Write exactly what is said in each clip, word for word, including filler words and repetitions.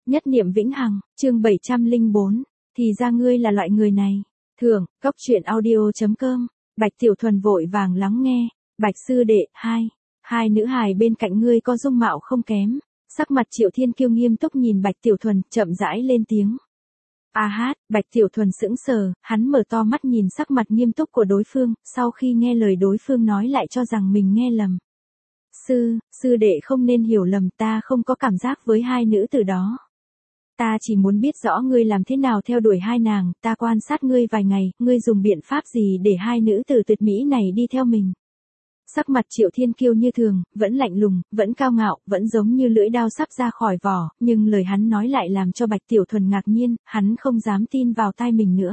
Nhất niệm vĩnh hằng, chương bảy trăm lẻ bốn, thì ra ngươi là loại người này. Thưởng, cốc truyện audio chấm com, Bạch Tiểu Thuần vội vàng lắng nghe, Bạch sư đệ, hai, hai nữ hài bên cạnh ngươi có dung mạo không kém. Sắc mặt Triệu Thiên Kiêu nghiêm túc nhìn Bạch Tiểu Thuần, chậm rãi lên tiếng. A hát, Bạch Tiểu Thuần sững sờ, hắn mở to mắt nhìn sắc mặt nghiêm túc của đối phương, sau khi nghe lời đối phương nói lại cho rằng mình nghe lầm. Sư, sư đệ không nên hiểu lầm, ta không có cảm giác với hai nữ tử đó. Ta chỉ muốn biết rõ ngươi làm thế nào theo đuổi hai nàng, ta quan sát ngươi vài ngày, ngươi dùng biện pháp gì để hai nữ tử tuyệt mỹ này đi theo mình. Sắc mặt Triệu Thiên Kiêu như thường, vẫn lạnh lùng, vẫn cao ngạo, vẫn giống như lưỡi đao sắp ra khỏi vỏ, nhưng lời hắn nói lại làm cho Bạch Tiểu Thuần ngạc nhiên, hắn không dám tin vào tai mình nữa.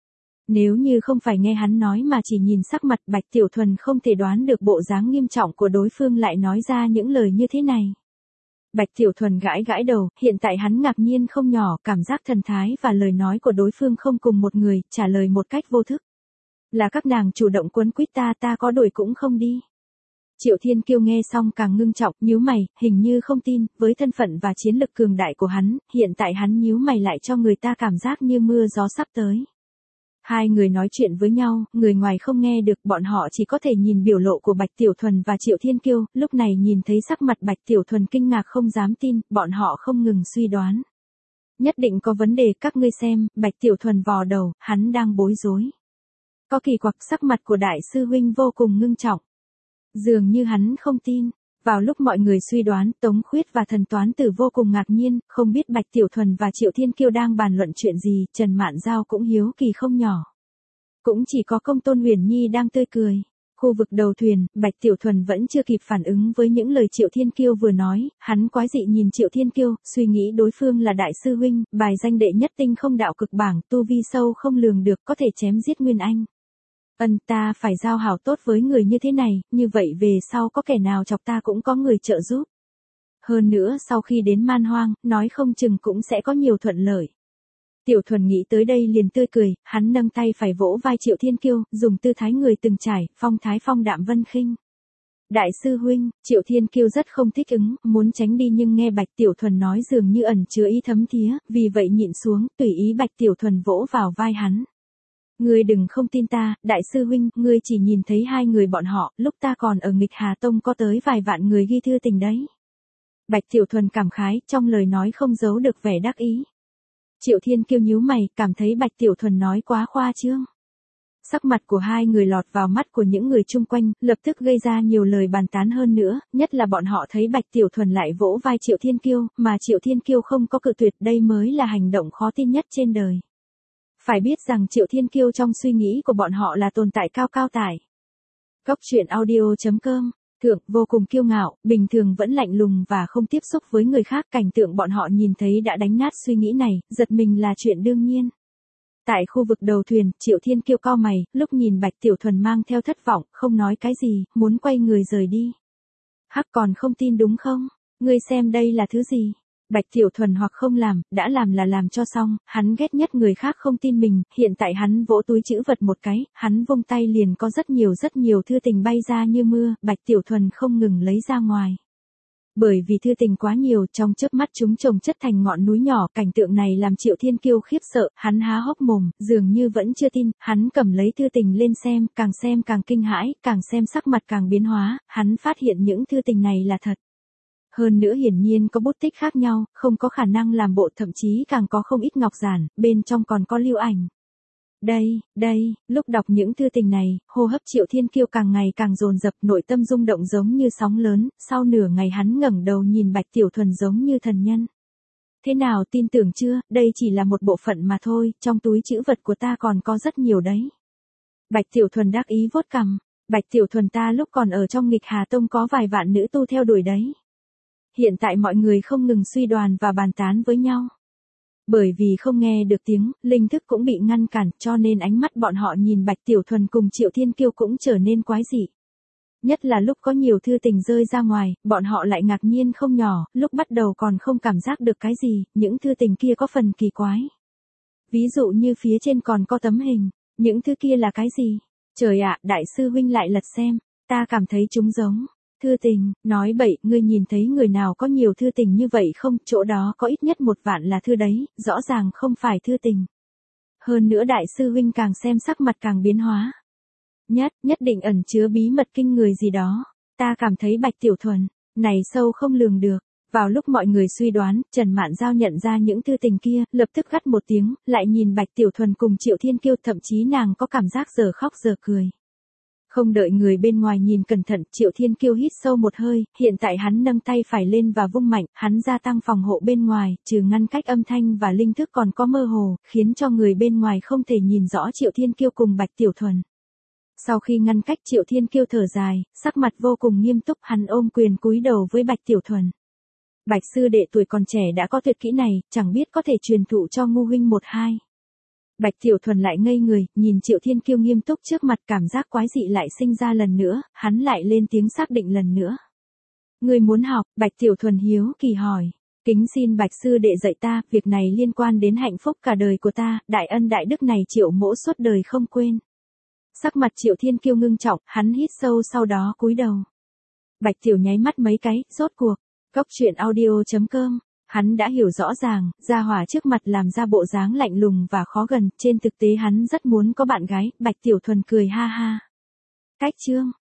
Nếu như không phải nghe hắn nói mà chỉ nhìn sắc mặt, Bạch Tiểu Thuần không thể đoán được bộ dáng nghiêm trọng của đối phương lại nói ra những lời như thế này. Bạch Tiểu Thuần gãi gãi đầu, hiện tại hắn ngạc nhiên không nhỏ, cảm giác thần thái và lời nói của đối phương không cùng một người, trả lời một cách vô thức. Là các nàng chủ động quấn quýt ta, ta có đuổi cũng không đi. Triệu Thiên Kiêu nghe xong càng ngưng trọng, nhíu mày, hình như không tin, với thân phận và chiến lực cường đại của hắn, hiện tại hắn nhíu mày lại cho người ta cảm giác như mưa gió sắp tới. Hai người nói chuyện với nhau, người ngoài không nghe được, bọn họ chỉ có thể nhìn biểu lộ của Bạch Tiểu Thuần và Triệu Thiên Kiêu, lúc này nhìn thấy sắc mặt Bạch Tiểu Thuần kinh ngạc không dám tin, bọn họ không ngừng suy đoán. Nhất định có vấn đề, các ngươi xem, Bạch Tiểu Thuần vò đầu, hắn đang bối rối. Có kỳ quặc, sắc mặt của đại sư huynh vô cùng ngưng trọng. Dường như hắn không tin. Vào lúc mọi người suy đoán, Tống Khuyết và Thần Toán Tử vô cùng ngạc nhiên, không biết Bạch Tiểu Thuần và Triệu Thiên Kiêu đang bàn luận chuyện gì, Trần Mạn Giao cũng hiếu kỳ không nhỏ. Cũng chỉ có Công Tôn Huyền Nhi đang tươi cười. Khu vực đầu thuyền, Bạch Tiểu Thuần vẫn chưa kịp phản ứng với những lời Triệu Thiên Kiêu vừa nói, hắn quái dị nhìn Triệu Thiên Kiêu, suy nghĩ đối phương là đại sư huynh, bài danh đệ nhất tinh không đạo cực bảng, tu vi sâu không lường được, có thể chém giết Nguyên Anh. Ân, ta phải giao hảo tốt với người như thế này, như vậy về sau có kẻ nào chọc ta cũng có người trợ giúp. Hơn nữa sau khi đến Man Hoang, nói không chừng cũng sẽ có nhiều thuận lợi. Tiểu Thuần nghĩ tới đây liền tươi cười, hắn nâng tay phải vỗ vai Triệu Thiên Kiêu, dùng tư thái người từng trải, phong thái phong đạm vân khinh. Đại sư huynh, Triệu Thiên Kiêu rất không thích ứng, muốn tránh đi nhưng nghe Bạch Tiểu Thuần nói dường như ẩn chứa ý thấm thía, vì vậy nhịn xuống, tùy ý Bạch Tiểu Thuần vỗ vào vai hắn. Ngươi đừng không tin ta, đại sư huynh, ngươi chỉ nhìn thấy hai người bọn họ, lúc ta còn ở Nghịch Hà Tông có tới vài vạn người ghi thư tình đấy. Bạch Tiểu Thuần cảm khái, trong lời nói không giấu được vẻ đắc ý. Triệu Thiên Kiêu nhíu mày, cảm thấy Bạch Tiểu Thuần nói quá khoa trương. Sắc mặt của hai người lọt vào mắt của những người chung quanh, lập tức gây ra nhiều lời bàn tán hơn nữa, nhất là bọn họ thấy Bạch Tiểu Thuần lại vỗ vai Triệu Thiên Kiêu, mà Triệu Thiên Kiêu không có cự tuyệt, đây mới là hành động khó tin nhất trên đời. Phải biết rằng Triệu Thiên Kiêu trong suy nghĩ của bọn họ là tồn tại cao cao tại. Cốc truyện audio chấm com, Thượng vô cùng kiêu ngạo, bình thường vẫn lạnh lùng và không tiếp xúc với người khác, cảnh tượng bọn họ nhìn thấy đã đánh nát suy nghĩ này, giật mình là chuyện đương nhiên. Tại khu vực đầu thuyền, Triệu Thiên Kiêu cau mày, lúc nhìn Bạch Tiểu Thuần mang theo thất vọng, không nói cái gì, muốn quay người rời đi. Hắc, còn không tin đúng không? Ngươi xem đây là thứ gì? Bạch Tiểu Thuần hoặc không làm, đã làm là làm cho xong, hắn ghét nhất người khác không tin mình, hiện tại hắn vỗ túi trữ vật một cái, hắn vung tay liền có rất nhiều rất nhiều thư tình bay ra như mưa, Bạch Tiểu Thuần không ngừng lấy ra ngoài. Bởi vì thư tình quá nhiều, trong chớp mắt chúng chồng chất thành ngọn núi nhỏ, cảnh tượng này làm Triệu Thiên Kiêu khiếp sợ, hắn há hốc mồm, dường như vẫn chưa tin, hắn cầm lấy thư tình lên xem, càng xem càng kinh hãi, càng xem sắc mặt càng biến hóa, hắn phát hiện những thư tình này là thật. Hơn nữa hiển nhiên có bút tích khác nhau, không có khả năng làm bộ, thậm chí càng có không ít ngọc giản, bên trong còn có lưu ảnh. Đây, đây, lúc đọc những thư tình này, hô hấp Triệu Thiên Kiêu càng ngày càng dồn dập, nội tâm rung động giống như sóng lớn, sau nửa ngày hắn ngẩng đầu nhìn Bạch Tiểu Thuần giống như thần nhân. Thế nào, tin tưởng chưa, đây chỉ là một bộ phận mà thôi, trong túi trữ vật của ta còn có rất nhiều đấy. Bạch Tiểu Thuần đắc ý vuốt cằm, Bạch Tiểu Thuần, ta lúc còn ở trong Nghịch Hà Tông có vài vạn nữ tu theo đuổi đấy. Hiện tại mọi người không ngừng suy đoán và bàn tán với nhau. Bởi vì không nghe được tiếng, linh thức cũng bị ngăn cản, cho nên ánh mắt bọn họ nhìn Bạch Tiểu Thuần cùng Triệu Thiên Kiêu cũng trở nên quái dị. Nhất là lúc có nhiều thư tình rơi ra ngoài, bọn họ lại ngạc nhiên không nhỏ, lúc bắt đầu còn không cảm giác được cái gì, những thư tình kia có phần kỳ quái. Ví dụ như phía trên còn có tấm hình, những thư kia là cái gì? Trời ạ, đại sư huynh lại lật xem, ta cảm thấy chúng giống. Thư tình, nói bậy, ngươi nhìn thấy người nào có nhiều thư tình như vậy không, chỗ đó có ít nhất một vạn là thư đấy, rõ ràng không phải thư tình. Hơn nữa đại sư huynh càng xem sắc mặt càng biến hóa. Nhất, nhất định ẩn chứa bí mật kinh người gì đó. Ta cảm thấy Bạch Tiểu Thuần, này sâu không lường được. Vào lúc mọi người suy đoán, Trần Mạn Giao nhận ra những thư tình kia, lập tức gắt một tiếng, lại nhìn Bạch Tiểu Thuần cùng Triệu Thiên Kiêu, thậm chí nàng có cảm giác giờ khóc giờ cười. Không đợi người bên ngoài nhìn cẩn thận, Triệu Thiên Kiêu hít sâu một hơi, hiện tại hắn nâng tay phải lên và vung mạnh, hắn gia tăng phòng hộ bên ngoài, trừ ngăn cách âm thanh và linh thức còn có mơ hồ, khiến cho người bên ngoài không thể nhìn rõ Triệu Thiên Kiêu cùng Bạch Tiểu Thuần. Sau khi ngăn cách, Triệu Thiên Kiêu thở dài, sắc mặt vô cùng nghiêm túc, hắn ôm quyền cúi đầu với Bạch Tiểu Thuần. Bạch sư đệ tuổi còn trẻ đã có tuyệt kỹ này, chẳng biết có thể truyền thụ cho ngu huynh một hai. Bạch Tiểu Thuần lại ngây người, nhìn Triệu Thiên Kiêu nghiêm túc trước mặt, cảm giác quái dị lại sinh ra lần nữa, hắn lại lên tiếng xác định lần nữa. Người muốn học, Bạch Tiểu Thuần hiếu kỳ hỏi. Kính xin Bạch sư đệ dạy ta, việc này liên quan đến hạnh phúc cả đời của ta, đại ân đại đức này Triệu mỗ suốt đời không quên. Sắc mặt Triệu Thiên Kiêu ngưng trọng, hắn hít sâu sau đó cúi đầu. Bạch Tiểu nháy mắt mấy cái, rốt cuộc. Cốc truyện audio chấm com, hắn đã hiểu rõ ràng, gia hỏa trước mặt làm ra bộ dáng lạnh lùng và khó gần, trên thực tế hắn rất muốn có bạn gái, Bạch Tiểu Thuần cười ha ha. Cách chương